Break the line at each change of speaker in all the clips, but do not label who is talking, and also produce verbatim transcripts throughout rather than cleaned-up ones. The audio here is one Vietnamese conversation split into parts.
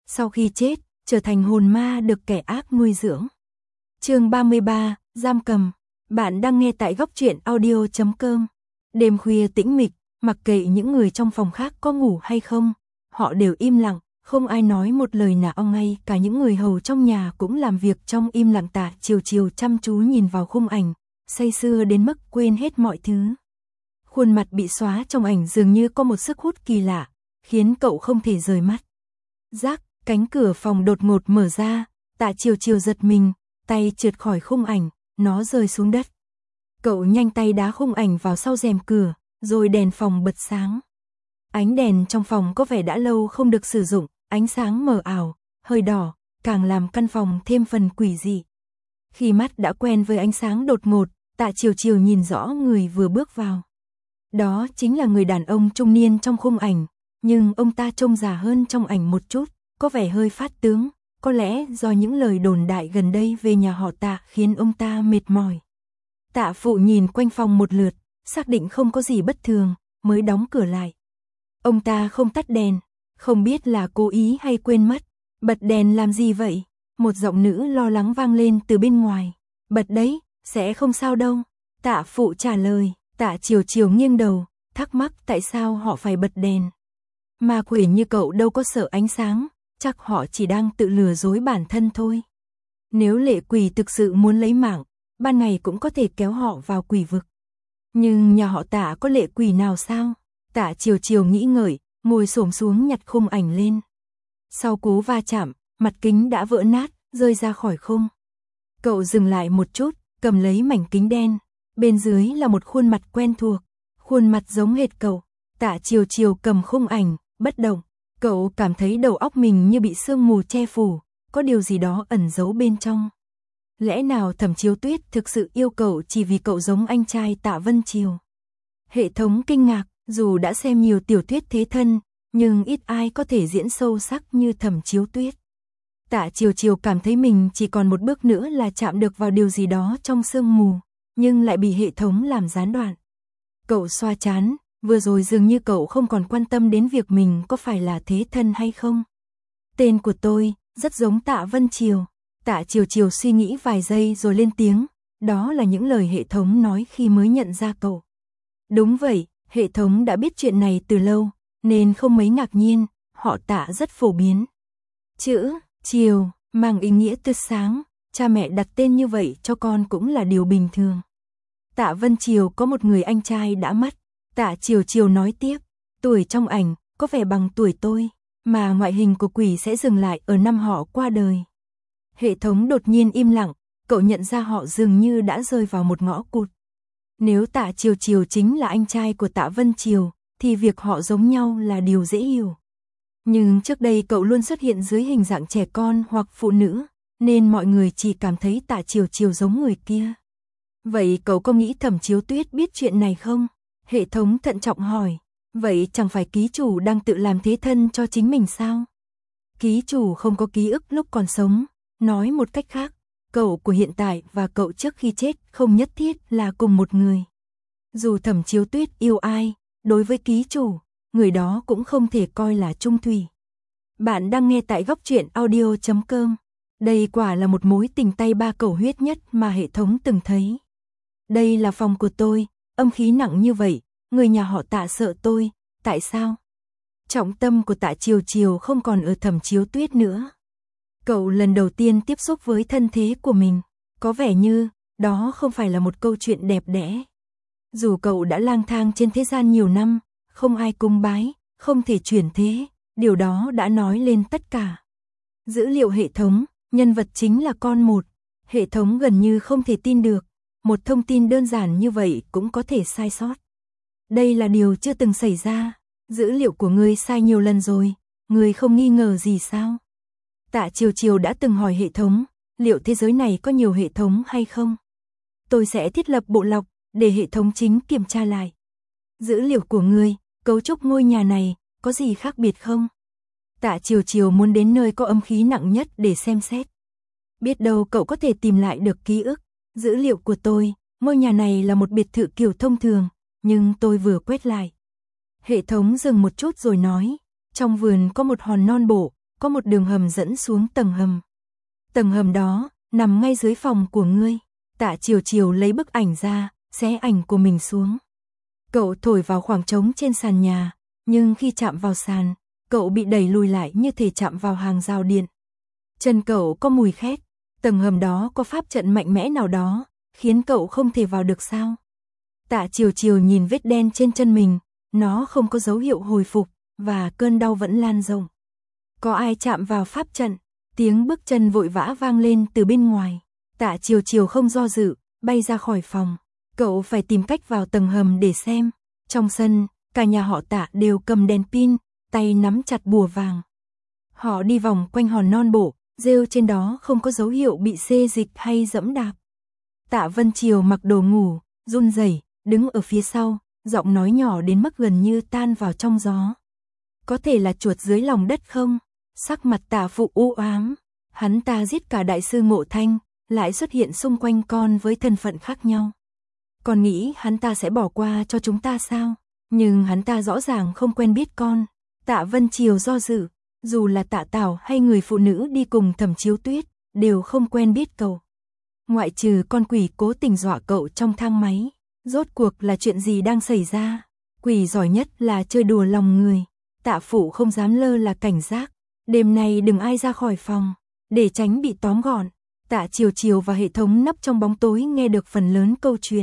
sau khi chết, trở thành hồn ma được kẻ ác nuôi dưỡng. Chương ba mươi ba, giam cầm. Bạn đang nghe tại góc truyện audio chấm com. Đêm khuya tĩnh mịch, mặc kệ những người trong phòng khác có ngủ hay không, họ đều im lặng, không ai nói một lời nào, ngay cả những người hầu trong nhà cũng làm việc trong im lặng. Tạ Chiều Chiều chăm chú nhìn vào khung ảnh, say sưa đến mức quên hết mọi thứ. Khuôn mặt bị xóa trong ảnh dường như có một sức hút kỳ lạ, khiến cậu không thể rời mắt. Rắc, cánh cửa phòng đột ngột mở ra, Tạ Chiều Chiều giật mình, tay trượt khỏi khung ảnh, nó rơi xuống đất. Cậu nhanh tay đá khung ảnh vào sau rèm cửa, rồi đèn phòng bật sáng. Ánh đèn trong phòng có vẻ đã lâu không được sử dụng, ánh sáng mờ ảo, hơi đỏ, càng làm căn phòng thêm phần quỷ dị. Khi mắt đã quen với ánh sáng đột ngột, Tạ Chiều Chiều nhìn rõ người vừa bước vào. Đó chính là người đàn ông trung niên trong khung ảnh, nhưng ông ta trông già hơn trong ảnh một chút, có vẻ hơi phát tướng, có lẽ do những lời đồn đại gần đây về nhà họ Tạ khiến ông ta mệt mỏi. Tạ Phụ nhìn quanh phòng một lượt, xác định không có gì bất thường, mới đóng cửa lại. Ông ta không tắt đèn, không biết là cố ý hay quên mất. Bật đèn làm gì vậy? Một giọng nữ lo lắng vang lên từ bên ngoài. Bật đấy, sẽ không sao đâu. Tạ Phụ trả lời. Tạ Chiều Chiều nghiêng đầu, thắc mắc tại sao họ phải bật đèn. Ma quỷ như cậu đâu có sợ ánh sáng, chắc họ chỉ đang tự lừa dối bản thân thôi. Nếu lệ quỷ thực sự muốn lấy mạng, ban ngày cũng có thể kéo họ vào quỷ vực. Nhưng nhà họ Tạ có lệ quỷ nào sao? Tạ Chiều Chiều nghĩ ngợi, ngồi xổm xuống nhặt khung ảnh lên. Sau cú va chạm, mặt kính đã vỡ nát, rơi ra khỏi khung. Cậu dừng lại một chút, cầm lấy mảnh kính đen. Bên dưới là một khuôn mặt quen thuộc, khuôn mặt giống hệt cậu. Tạ Chiều Chiều cầm khung ảnh, bất động. Cậu cảm thấy đầu óc mình như bị sương mù che phủ, có điều gì đó ẩn giấu bên trong. Lẽ nào Thẩm Chiếu Tuyết thực sự yêu cậu chỉ vì cậu giống anh trai Tạ Vân Chiều? Hệ thống kinh ngạc, dù đã xem nhiều tiểu thuyết thế thân, nhưng ít ai có thể diễn sâu sắc như Thẩm Chiếu Tuyết. Tạ Chiều Chiều cảm thấy mình chỉ còn một bước nữa là chạm được vào điều gì đó trong sương mù, nhưng lại bị hệ thống làm gián đoạn. Cậu xoa trán, vừa rồi dường như cậu không còn quan tâm đến việc mình có phải là thế thân hay không. Tên của tôi, rất giống Tạ Vân Chiều. Tạ Chiều Chiều suy nghĩ vài giây rồi lên tiếng, đó là những lời hệ thống nói khi mới nhận ra cậu. Đúng vậy, hệ thống đã biết chuyện này từ lâu, nên không mấy ngạc nhiên, họ Tạ rất phổ biến. Chữ, Chiều, mang ý nghĩa tươi sáng, cha mẹ đặt tên như vậy cho con cũng là điều bình thường. Tạ Vân Chiều có một người anh trai đã mất. Tạ Chiều Chiều nói tiếp, tuổi trong ảnh có vẻ bằng tuổi tôi, mà ngoại hình của quỷ sẽ dừng lại ở năm họ qua đời. Hệ thống đột nhiên im lặng, cậu nhận ra họ dường như đã rơi vào một ngõ cụt. Nếu Tạ Chiều Chiều chính là anh trai của Tạ Vân Chiều, thì việc họ giống nhau là điều dễ hiểu. Nhưng trước đây cậu luôn xuất hiện dưới hình dạng trẻ con hoặc phụ nữ, nên mọi người chỉ cảm thấy Tạ Chiều Chiều giống người kia. Vậy cậu có nghĩ Thẩm Chiếu Tuyết biết chuyện này không? Hệ thống thận trọng hỏi. Vậy chẳng phải ký chủ đang tự làm thế thân cho chính mình sao? Ký chủ không có ký ức lúc còn sống. Nói một cách khác, cậu của hiện tại và cậu trước khi chết không nhất thiết là cùng một người. Dù Thẩm Chiếu Tuyết yêu ai, đối với ký chủ, người đó cũng không thể coi là chung thủy. Bạn đang nghe tại góc truyện audio chấm com. Đây quả là một mối tình tay ba cầu huyết nhất mà hệ thống từng thấy. Đây là phòng của tôi, âm khí nặng như vậy, người nhà họ Tạ sợ tôi, tại sao? Trọng tâm của Tạ Chiều Chiều không còn ở Thẩm Chiếu Tuyết nữa. Cậu lần đầu tiên tiếp xúc với thân thế của mình, có vẻ như đó không phải là một câu chuyện đẹp đẽ. Dù cậu đã lang thang trên thế gian nhiều năm, không ai cung bái, không thể chuyển thế, điều đó đã nói lên tất cả. Dữ liệu hệ thống, nhân vật chính là con một, hệ thống gần như không thể tin được, một thông tin đơn giản như vậy cũng có thể sai sót. Đây là điều chưa từng xảy ra, dữ liệu của ngươi sai nhiều lần rồi, ngươi không nghi ngờ gì sao? Tạ Chiều Chiều đã từng hỏi hệ thống, liệu thế giới này có nhiều hệ thống hay không? Tôi sẽ thiết lập bộ lọc, để hệ thống chính kiểm tra lại. Dữ liệu của ngươi, cấu trúc ngôi nhà này, có gì khác biệt không? Tạ Chiều Chiều muốn đến nơi có âm khí nặng nhất để xem xét. Biết đâu cậu có thể tìm lại được ký ức. Dữ liệu của tôi, ngôi nhà này là một biệt thự kiểu thông thường, nhưng tôi vừa quét lại. Hệ thống dừng một chút rồi nói, trong vườn có một hòn non bộ, có một đường hầm dẫn xuống tầng hầm. Tầng hầm đó nằm ngay dưới phòng của ngươi. Tạ Chiều Chiều lấy bức ảnh ra, xé ảnh của mình xuống. Cậu thổi vào khoảng trống trên sàn nhà, nhưng khi chạm vào sàn, cậu bị đẩy lùi lại như thể chạm vào hàng rào điện. Chân cậu có mùi khét, tầng hầm đó có pháp trận mạnh mẽ nào đó, khiến cậu không thể vào được sao? Tạ Chiều Chiều nhìn vết đen trên chân mình, nó không có dấu hiệu hồi phục, và cơn đau vẫn lan rộng. Có ai chạm vào pháp trận? Tiếng bước chân vội vã vang lên từ bên ngoài. Tạ Chiều Chiều không do dự, bay ra khỏi phòng. Cậu phải tìm cách vào tầng hầm để xem. Trong sân, cả nhà họ Tạ đều cầm đèn pin, tay nắm chặt bùa vàng. Họ đi vòng quanh hòn non bộ, rêu trên đó không có dấu hiệu bị xê dịch hay dẫm đạp. Tạ Vân Chiều mặc đồ ngủ, run rẩy, đứng ở phía sau, giọng nói nhỏ đến mức gần như tan vào trong gió. Có thể là chuột dưới lòng đất không? Sắc mặt Tạ Phụ u ám. Hắn ta giết cả đại sư Ngộ Thanh, lại xuất hiện xung quanh con với thân phận khác nhau. Con nghĩ hắn ta sẽ bỏ qua cho chúng ta sao? Nhưng hắn ta rõ ràng không quen biết con. Tạ Vân Chiều do dự, dù là Tạ Tảo hay người phụ nữ đi cùng Thẩm Chiếu Tuyết, đều không quen biết cậu. Ngoại trừ con quỷ cố tình dọa cậu trong thang máy, rốt cuộc là chuyện gì đang xảy ra? Quỷ giỏi nhất là chơi đùa lòng người. Tạ Phụ không dám lơ là cảnh giác. Đêm nay đừng ai ra khỏi phòng, để tránh bị tóm gọn. Tạ Chiều Chiều và hệ thống nấp trong bóng tối nghe được phần lớn câu chuyện.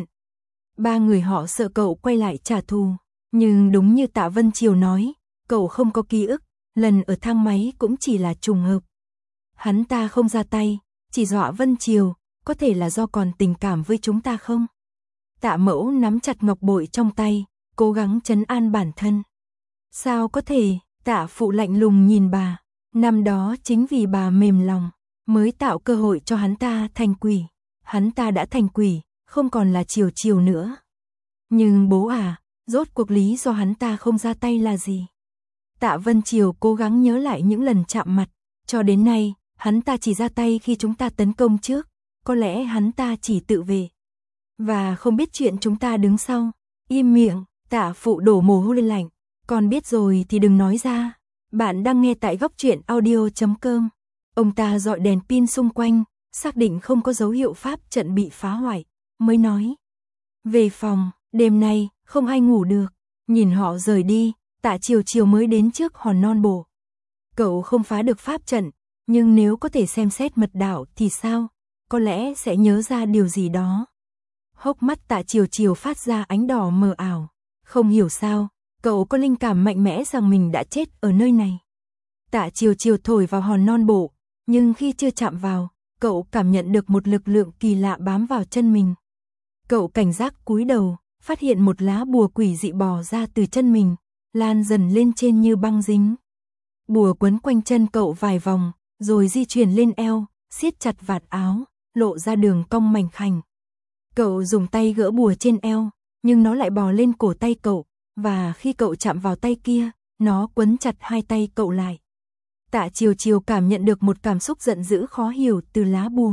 Ba người họ sợ cậu quay lại trả thù, nhưng đúng như Tạ Vân Chiều nói, cậu không có ký ức, lần ở thang máy cũng chỉ là trùng hợp. Hắn ta không ra tay, chỉ dọa Vân Chiều, có thể là do còn tình cảm với chúng ta không? Tạ Mẫu nắm chặt ngọc bội trong tay, cố gắng trấn an bản thân. Sao có thể? Tạ Phụ lạnh lùng nhìn bà. Năm đó chính vì bà mềm lòng, mới tạo cơ hội cho hắn ta thành quỷ. Hắn ta đã thành quỷ, không còn là Chiều Chiều nữa. Nhưng bố à, rốt cuộc lý do hắn ta không ra tay là gì? Tạ Vân Chiều cố gắng nhớ lại những lần chạm mặt. Cho đến nay, hắn ta chỉ ra tay khi chúng ta tấn công trước. Có lẽ hắn ta chỉ tự vệ. Và không biết chuyện chúng ta đứng sau. Im miệng, Tạ Phụ đổ mồ hôi lạnh. Con biết rồi thì đừng nói ra. Bạn đang nghe tại góc truyện audio chấm com. Ông ta dọi đèn pin xung quanh, xác định không có dấu hiệu pháp trận bị phá hoại, mới nói. Về phòng, đêm nay, không ai ngủ được. Nhìn họ rời đi, Tạ Chiều Chiều mới đến trước hòn non bộ. Cậu không phá được pháp trận, nhưng nếu có thể xem xét mật đạo thì sao? Có lẽ sẽ nhớ ra điều gì đó. Hốc mắt Tạ Chiều Chiều phát ra ánh đỏ mờ ảo. Không hiểu sao, cậu có linh cảm mạnh mẽ rằng mình đã chết ở nơi này. Tạ Chiều Chiều thổi vào hòn non bộ, nhưng khi chưa chạm vào, cậu cảm nhận được một lực lượng kỳ lạ bám vào chân mình. Cậu cảnh giác cúi đầu, phát hiện một lá bùa quỷ dị bò ra từ chân mình, lan dần lên trên như băng dính. Bùa quấn quanh chân cậu vài vòng, rồi di chuyển lên eo, siết chặt vạt áo, lộ ra đường cong mảnh khảnh. Cậu dùng tay gỡ bùa trên eo, nhưng nó lại bò lên cổ tay cậu, và khi cậu chạm vào tay kia, nó quấn chặt hai tay cậu lại. Tạ Chiều Chiều cảm nhận được một cảm xúc giận dữ khó hiểu từ lá bùa.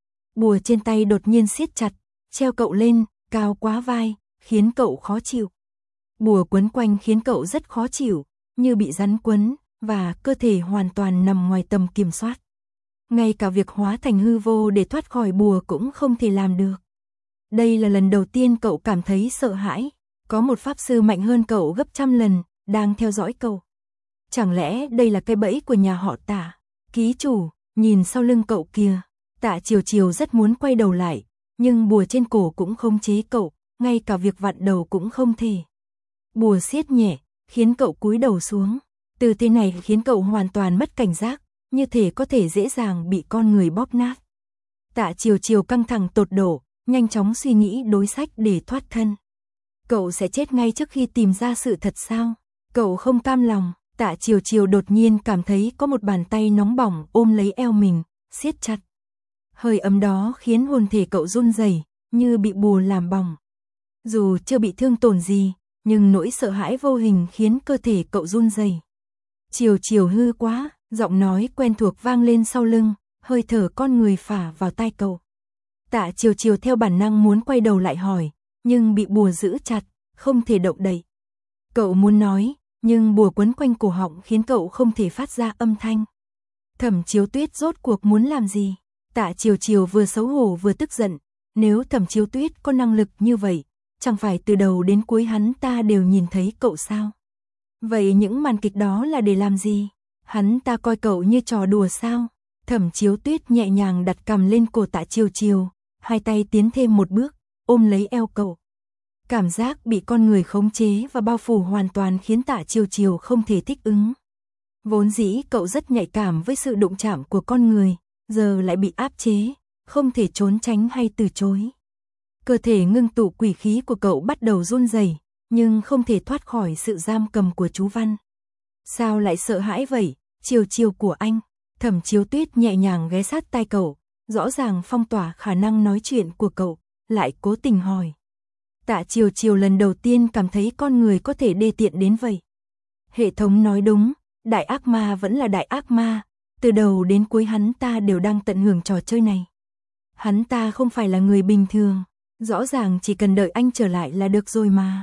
Bùa trên tay đột nhiên siết chặt, treo cậu lên, cao quá vai, khiến cậu khó chịu. Bùa quấn quanh khiến cậu rất khó chịu, như bị rắn quấn, và cơ thể hoàn toàn nằm ngoài tầm kiểm soát. Ngay cả việc hóa thành hư vô để thoát khỏi bùa cũng không thể làm được. Đây là lần đầu tiên cậu cảm thấy sợ hãi. Có một pháp sư mạnh hơn cậu gấp trăm lần, đang theo dõi cậu. Chẳng lẽ đây là cái bẫy của nhà họ Tạ? Ký chủ, nhìn sau lưng cậu kìa. Tạ Chiều Chiều rất muốn quay đầu lại, nhưng bùa trên cổ cũng không chế cậu, ngay cả việc vặn đầu cũng không thể. Bùa siết nhẹ, khiến cậu cúi đầu xuống. Từ thế này khiến cậu hoàn toàn mất cảnh giác, như thể có thể dễ dàng bị con người bóp nát. Tạ Chiều Chiều căng thẳng tột độ, nhanh chóng suy nghĩ đối sách để thoát thân. Cậu sẽ chết ngay trước khi tìm ra sự thật sao? Cậu không cam lòng. Tạ Chiều Chiều đột nhiên cảm thấy có một bàn tay nóng bỏng ôm lấy eo mình, siết chặt. Hơi ấm đó khiến hồn thể cậu run rẩy, như bị bùa làm bỏng. Dù chưa bị thương tổn gì, nhưng nỗi sợ hãi vô hình khiến cơ thể cậu run rẩy. Chiều Chiều hư quá, giọng nói quen thuộc vang lên sau lưng, hơi thở con người phả vào tai cậu. Tạ Chiều Chiều theo bản năng muốn quay đầu lại hỏi, nhưng bị bùa giữ chặt, không thể động đậy. Cậu muốn nói, nhưng bùa quấn quanh cổ họng khiến cậu không thể phát ra âm thanh. Thẩm Chiếu Tuyết rốt cuộc muốn làm gì? Tạ Chiều Chiều vừa xấu hổ vừa tức giận, nếu Thẩm Chiếu Tuyết có năng lực như vậy, chẳng phải từ đầu đến cuối hắn ta đều nhìn thấy cậu sao? Vậy những màn kịch đó là để làm gì? Hắn ta coi cậu như trò đùa sao? Thẩm Chiếu Tuyết nhẹ nhàng đặt cằm lên cổ Tạ Chiều Chiều, hai tay tiến thêm một bước, ôm lấy eo cậu. Cảm giác bị con người khống chế và bao phủ hoàn toàn khiến Tạ Chiều Chiều không thể thích ứng. Vốn dĩ cậu rất nhạy cảm với sự đụng chạm của con người, giờ lại bị áp chế, không thể trốn tránh hay từ chối. Cơ thể ngưng tụ quỷ khí của cậu bắt đầu run rẩy, nhưng không thể thoát khỏi sự giam cầm của chú Văn. Sao lại sợ hãi vậy, Chiều Chiều của anh? Thẩm Chiếu Tuyết nhẹ nhàng ghé sát tai cậu, rõ ràng phong tỏa khả năng nói chuyện của cậu, lại cố tình hỏi. Tạ Chiều Chiều lần đầu tiên cảm thấy con người có thể đê tiện đến vậy. Hệ thống nói đúng, đại ác ma vẫn là đại ác ma, từ đầu đến cuối hắn ta đều đang tận hưởng trò chơi này. Hắn ta không phải là người bình thường, rõ ràng chỉ cần đợi anh trở lại là được rồi mà.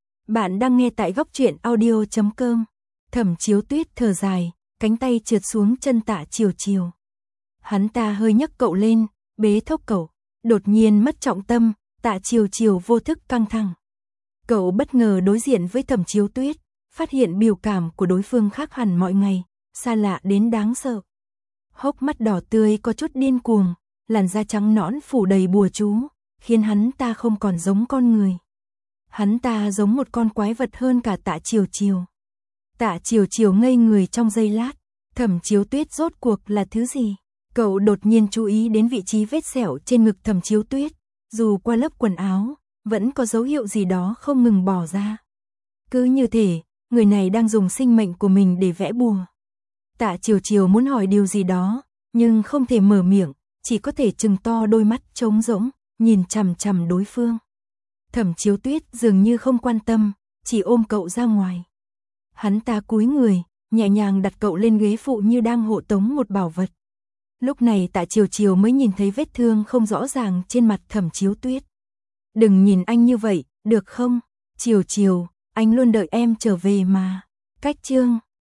Bạn đang nghe tại góc truyện audio chấm com. Thẩm Chiếu Tuyết thở dài, cánh tay trượt xuống chân Tạ Chiều Chiều. Hắn ta hơi nhấc cậu lên, bế thốc cậu, đột nhiên mất trọng tâm, Tạ Chiều Chiều vô thức căng thẳng. Cậu bất ngờ đối diện với Thẩm Chiếu Tuyết, phát hiện biểu cảm của đối phương khác hẳn mọi ngày, xa lạ đến đáng sợ. Hốc mắt đỏ tươi có chút điên cuồng, làn da trắng nõn phủ đầy bùa chú, khiến hắn ta không còn giống con người. Hắn ta giống một con quái vật hơn cả Tạ Chiều Chiều. Tạ Chiều Chiều ngây người trong giây lát, Thẩm Chiếu Tuyết rốt cuộc là thứ gì? Cậu đột nhiên chú ý đến vị trí vết sẹo trên ngực Thẩm Chiếu Tuyết, dù qua lớp quần áo, vẫn có dấu hiệu gì đó không ngừng bỏ ra. Cứ như thể, người này đang dùng sinh mệnh của mình để vẽ bùa. Tạ Chiều Chiều muốn hỏi điều gì đó, nhưng không thể mở miệng, chỉ có thể trừng to đôi mắt trống rỗng, nhìn chằm chằm đối phương. Thẩm Chiếu Tuyết dường như không quan tâm, chỉ ôm cậu ra ngoài. Hắn ta cúi người, nhẹ nhàng đặt cậu lên ghế phụ như đang hộ tống một bảo vật. Lúc này Tạ Chiều Chiều mới nhìn thấy vết thương không rõ ràng trên mặt Thẩm Chiếu Tuyết. Đừng nhìn anh như vậy, được không? Chiều Chiều, anh luôn đợi em trở về mà. Cách chương